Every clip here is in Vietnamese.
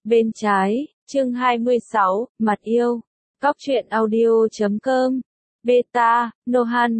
Bên trái, chương 26, Mặt yêu. Cóc truyện audio.com. Beta, Nohan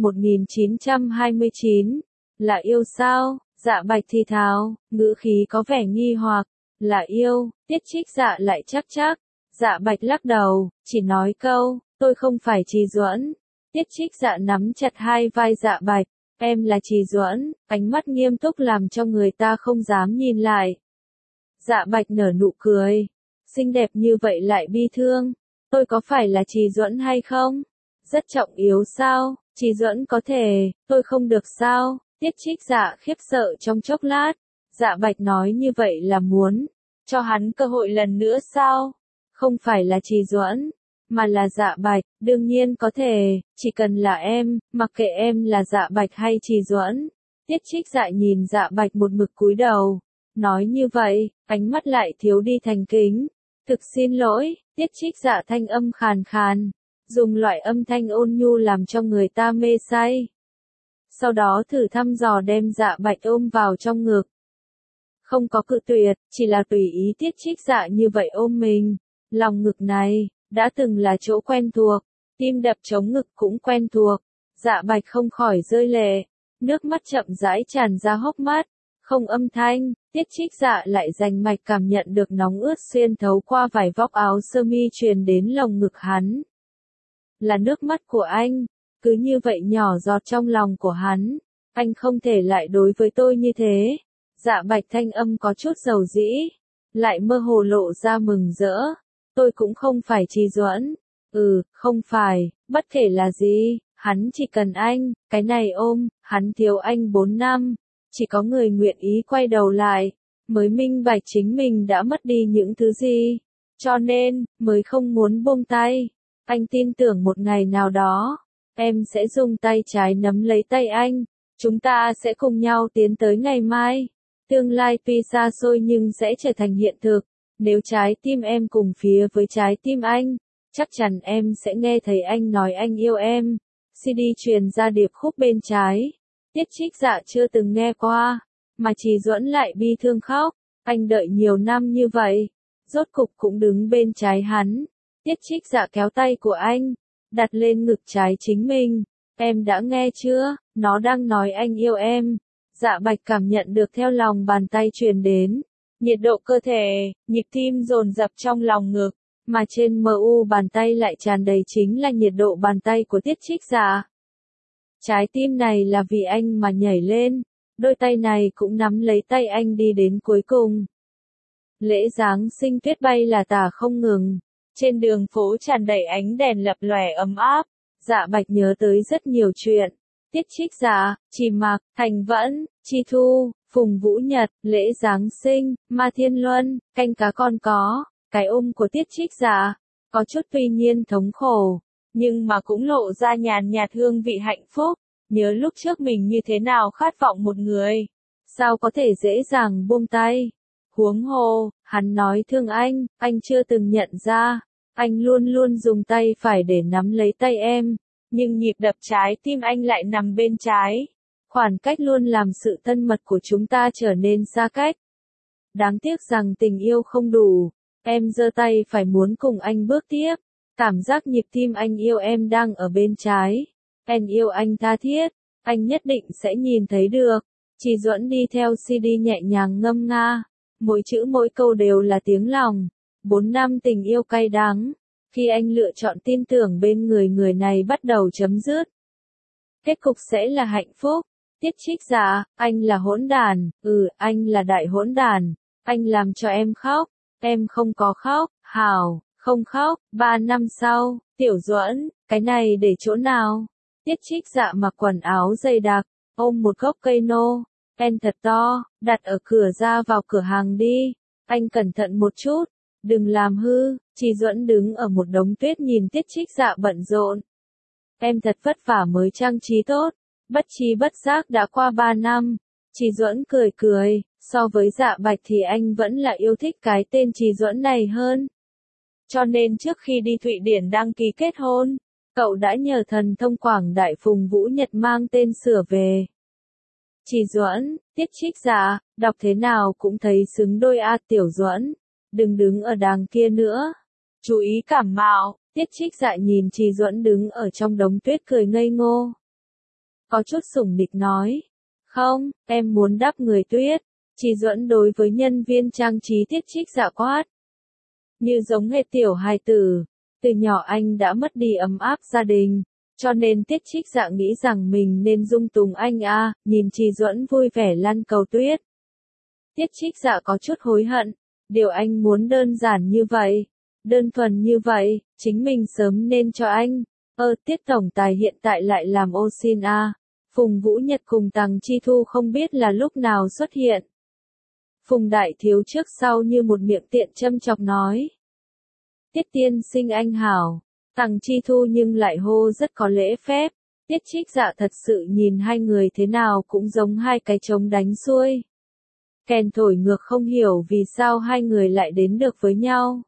1929. Là yêu sao? Dạ Bạch thì thào, ngữ khí có vẻ nghi hoặc. Là yêu, Tiết Trích Dạ lại chắc. Dạ Bạch lắc đầu, chỉ nói câu, tôi không phải Trì Duẫn. Tiết Trích Dạ nắm chặt hai vai Dạ Bạch. Em là Trì Duẫn, ánh mắt nghiêm túc làm cho người ta không dám nhìn lại. Dạ Bạch nở nụ cười. Xinh đẹp như vậy lại bi thương. Tôi có phải là Trì Duẫn hay không? Rất trọng yếu sao? Trì Duẫn có thể, tôi không được sao? Tiết Trích Dạ khiếp sợ trong chốc lát. Dạ Bạch nói như vậy là muốn cho hắn cơ hội lần nữa sao? Không phải là Trì Duẫn, mà là Dạ Bạch, đương nhiên có thể, chỉ cần là em, mặc kệ em là Dạ Bạch hay Trì Duẫn. Tiết Trích Dạ nhìn Dạ Bạch một mực cúi đầu. Nói như vậy, ánh mắt lại thiếu đi thành kính. Thực xin lỗi, Tiết Trích Dạ thanh âm khàn khàn, dùng loại âm thanh ôn nhu làm cho người ta mê say. Sau đó thử thăm dò đem Dạ Bạch ôm vào trong ngực. Không có cự tuyệt, chỉ là tùy ý Tiết Trích Dạ như vậy ôm mình. Lòng ngực này, đã từng là chỗ quen thuộc, tim đập chống ngực cũng quen thuộc. Dạ Bạch không khỏi rơi lệ, nước mắt chậm rãi tràn ra hốc mắt. Không âm thanh, Tiết Trích Dạ lại rành mạch cảm nhận được nóng ướt xuyên thấu qua vải vóc áo sơ mi truyền đến lồng ngực hắn. Là nước mắt của anh, cứ như vậy nhỏ giọt trong lòng của hắn. Anh không thể lại đối với tôi như thế. Dạ Bạch thanh âm có chút dầu dĩ, lại mơ hồ lộ ra mừng rỡ. Tôi cũng không phải Trì Duẫn. Không phải, bất kể là gì, hắn chỉ cần anh, cái này ôm, hắn thiếu anh 4 năm. Chỉ có người nguyện ý quay đầu lại, mới minh bạch chính mình đã mất đi những thứ gì. Cho nên, mới không muốn buông tay. Anh tin tưởng một ngày nào đó, em sẽ dùng tay trái nắm lấy tay anh. Chúng ta sẽ cùng nhau tiến tới ngày mai. Tương lai tuy xa xôi nhưng sẽ trở thành hiện thực. Nếu trái tim em cùng phía với trái tim anh, chắc chắn em sẽ nghe thấy anh nói anh yêu em. CD truyền ra điệp khúc bên trái. Tiết Trích Dạ chưa từng nghe qua, mà Trì Duẫn lại bi thương khóc. Anh đợi nhiều năm như vậy, rốt cục cũng đứng bên trái hắn. Tiết Trích Dạ kéo tay của anh, đặt lên ngực trái chính mình. Em đã nghe chưa, nó đang nói anh yêu em. Dạ Bạch cảm nhận được theo lòng bàn tay truyền đến. Nhiệt độ cơ thể, nhịp tim dồn dập trong lòng ngực, mà trên mu bàn tay lại tràn đầy chính là nhiệt độ bàn tay của Tiết Trích Dạ. Trái tim này là vì anh mà nhảy lên, đôi tay này cũng nắm lấy tay anh đi đến cuối cùng. Lễ Giáng sinh tuyết bay là tả không ngừng, trên đường phố tràn đầy ánh đèn lập lòe ấm áp. Dạ Bạch nhớ tới rất nhiều chuyện. Tiết Trích Dạ, Trì Mạc, Thành Vẫn, Chi Thu, Phùng Vũ Nhật, lễ Giáng sinh, Ma Thiên Luân, canh cá con có, cái ôm của Tiết Trích Dạ, có chút tuy nhiên thống khổ, nhưng mà cũng lộ ra nhàn nhạt hương vị hạnh phúc. Nhớ lúc trước mình như thế nào khát vọng một người, sao có thể dễ dàng buông tay. Huống hồ, hắn nói thương anh chưa từng nhận ra, anh luôn luôn dùng tay phải để nắm lấy tay em, nhưng nhịp đập trái tim anh lại nằm bên trái. Khoảng cách luôn làm sự thân mật của chúng ta trở nên xa cách. Đáng tiếc rằng tình yêu không đủ, em giơ tay phải muốn cùng anh bước tiếp. Cảm giác nhịp tim anh yêu em đang ở bên trái. Em yêu anh tha thiết, anh nhất định sẽ nhìn thấy được. Trì Duẫn đi theo CD nhẹ nhàng ngâm nga. Mỗi chữ mỗi câu đều là tiếng lòng. 4 năm tình yêu cay đắng. Khi anh lựa chọn tin tưởng bên người này bắt đầu chấm dứt. Kết cục sẽ là hạnh phúc. Tiết Trích Dạ, anh là hỗn đàn, anh là đại hỗn đàn. Anh làm cho em khóc, em không có khóc, hảo, không khóc. 3 năm sau, Tiểu Duẫn, cái này để chỗ nào? Tiết Trích Dạ mặc quần áo dày đặc, ôm một gốc cây nô, en thật to, đặt ở cửa ra vào cửa hàng đi. Anh cẩn thận một chút, đừng làm hư. Trì Duẫn đứng ở một đống tuyết nhìn Tiết Trích Dạ bận rộn. Em thật vất vả mới trang trí tốt, bất chi bất giác đã qua 3 năm. Trì Duẫn cười, so với Dạ Bạch thì anh vẫn là yêu thích cái tên Trì Duẫn này hơn. Cho nên trước khi đi Thụy Điển đăng ký kết hôn, cậu đã nhờ thần thông Quảng Đại Phùng Vũ Nhật mang tên sửa về. Trì Duẫn, Tiết Trích Dạ, đọc thế nào cũng thấy xứng đôi a Tiểu Duẫn. đừng đứng ở đàng kia nữa. Chú ý cảm mạo, Tiết Trích Dạ nhìn Trì Duẫn đứng ở trong đống tuyết cười ngây ngô. Có chút sủng nịch nói. Không, em muốn đắp người tuyết. Trì Duẫn đối với nhân viên trang trí Tiết Trích Dạ quát. Như giống hệt tiểu hài tử. Từ nhỏ anh đã mất đi ấm áp gia đình. Cho nên Tiết Trích Dạ nghĩ rằng mình nên dung túng anh nhìn Trì Duẫn vui vẻ lăn cầu tuyết. Tiết Trích Dạ có chút hối hận. Điều anh muốn đơn giản như vậy. Đơn thuần như vậy, chính mình sớm nên cho anh. Tiết tổng tài hiện tại lại làm ô xin Phùng Vũ Nhật cùng Tằng Chi Thu không biết là lúc nào xuất hiện. Phùng đại thiếu trước sau như một miệng tiện châm chọc nói. Tiết tiên sinh anh hảo. Tằng Chi Thu nhưng lại hô rất có lễ phép. Tiết Trích Dạ thật sự nhìn hai người thế nào cũng giống hai cái trống đánh xuôi. Kèn thổi ngược không hiểu vì sao hai người lại đến được với nhau.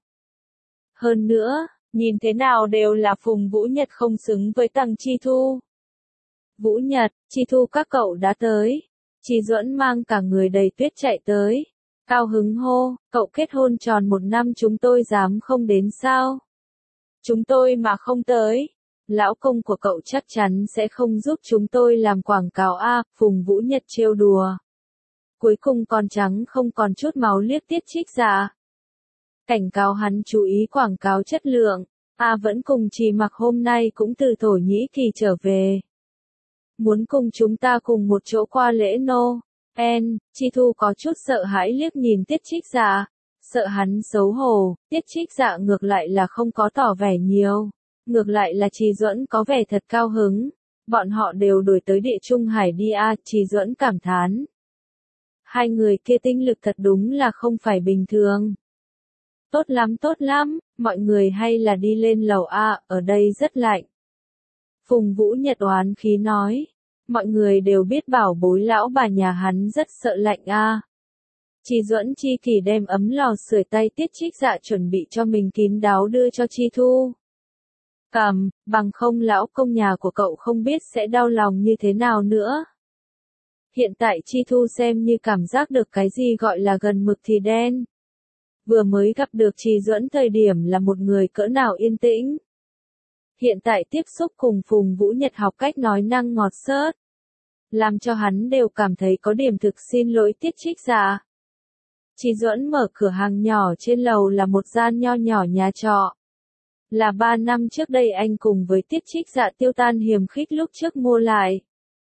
Hơn nữa, nhìn thế nào đều là Phùng Vũ Nhật không xứng với Tằng Chi Thu. Vũ Nhật, Chi Thu các cậu đã tới. Trì Duẫn mang cả người đầy tuyết chạy tới. Cao hứng hô, cậu kết hôn tròn 1 năm chúng tôi dám không đến sao? Chúng tôi mà không tới. Lão công của cậu chắc chắn sẽ không giúp chúng tôi làm quảng cáo Phùng Vũ Nhật trêu đùa. Cuối cùng con trắng không còn chút máu liếc Tiết Trích Dạ. Cảnh cáo hắn chú ý quảng cáo chất lượng. Vẫn cùng Trì Mặc hôm nay cũng từ Thổ Nhĩ Kỳ trở về. Muốn cùng chúng ta cùng một chỗ qua lễ Noel. Chi Thu có chút sợ hãi liếc nhìn Tiết Trích Dạ. Sợ hắn xấu hổ, Tiết Trích Dạ ngược lại là không có tỏ vẻ nhiều. Ngược lại là Trì Duẫn có vẻ thật cao hứng. Bọn họ đều đổi tới Địa Trung Hải đi Trì Duẫn cảm thán. Hai người kia tinh lực thật đúng là không phải bình thường. Tốt lắm, mọi người hay là đi lên lầu ở đây rất lạnh. Phùng Vũ Nhật oán khí nói. Mọi người đều biết bảo bối lão bà nhà hắn rất sợ lạnh Trì Duẫn chi kỷ đem ấm lò sưởi tay Tiết Trích Dạ chuẩn bị cho mình kín đáo đưa cho Chi Thu. Bằng không lão công nhà của cậu không biết sẽ đau lòng như thế nào nữa. Hiện tại Chi Thu xem như cảm giác được cái gì gọi là gần mực thì đen. Vừa mới gặp được Trì Duẫn thời điểm là một người cỡ nào yên tĩnh. Hiện tại tiếp xúc cùng Phùng Vũ Nhật học cách nói năng ngọt xớt. Làm cho hắn đều cảm thấy có điểm thực xin lỗi Tiết Trích Dạ. Trì Duẫn mở cửa hàng nhỏ trên lầu là một gian nho nhỏ nhà trọ. Là 3 năm trước đây anh cùng với Tiết Trích Dạ tiêu tan hiềm khích lúc trước mua lại.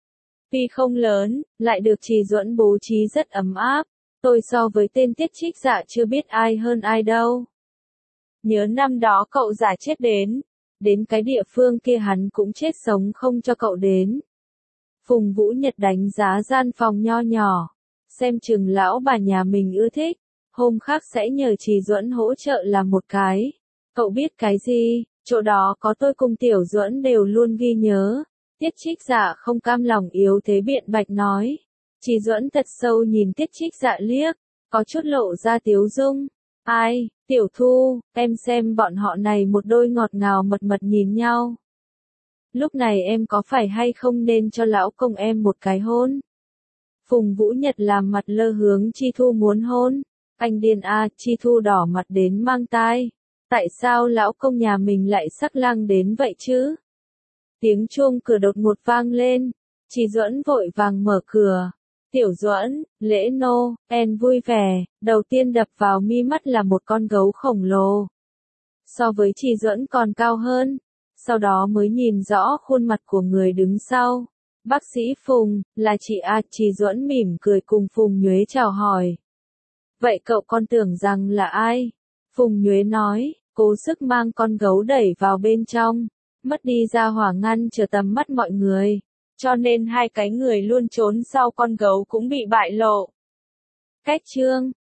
Tuy không lớn, lại được Trì Duẫn bố trí rất ấm áp. Tôi so với tên Tiết Trích Dạ chưa biết ai hơn ai đâu. Nhớ năm đó cậu giả chết đến cái địa phương kia hắn cũng chết sống không cho cậu đến. Phùng Vũ Nhật đánh giá gian phòng nho nhỏ. Xem chừng lão bà nhà mình ưa thích. Hôm khác sẽ nhờ Trì Duẫn hỗ trợ làm một cái. Cậu biết cái gì, chỗ đó có tôi cùng Tiểu Duẫn đều luôn ghi nhớ. Tiết Trích Dạ không cam lòng yếu thế biện bạch nói. Trì Duẫn thật sâu nhìn Tiết Trích Dạ liếc, có chút lộ ra tiếu dung. Ai, Tiểu Thu, em xem bọn họ này một đôi ngọt ngào mật mật nhìn nhau. Lúc này em có phải hay không nên cho lão công em một cái hôn? Phùng Vũ Nhật làm mặt lơ hướng Chi Thu muốn hôn. Anh điên Chi Thu đỏ mặt đến mang tai. Tại sao lão công nhà mình lại sắc lang đến vậy chứ? Tiếng chuông cửa đột ngột vang lên. Trì Duẫn vội vàng mở cửa. Tiểu Duẫn, lễ Noel vui vẻ, đầu tiên đập vào mi mắt là một con gấu khổng lồ. So với Trì Duẫn còn cao hơn. Sau đó mới nhìn rõ khuôn mặt của người đứng sau. Bác sĩ Phùng, là chị Trì Duẫn mỉm cười cùng Phùng Nhuế chào hỏi. Vậy cậu con tưởng rằng là ai? Phùng Nhuế nói, cố sức mang con gấu đẩy vào bên trong. Mất đi ra hỏa ngăn trở tầm mắt mọi người. Cho nên hai cái người luôn trốn sau con gấu cũng bị bại lộ. Cách chương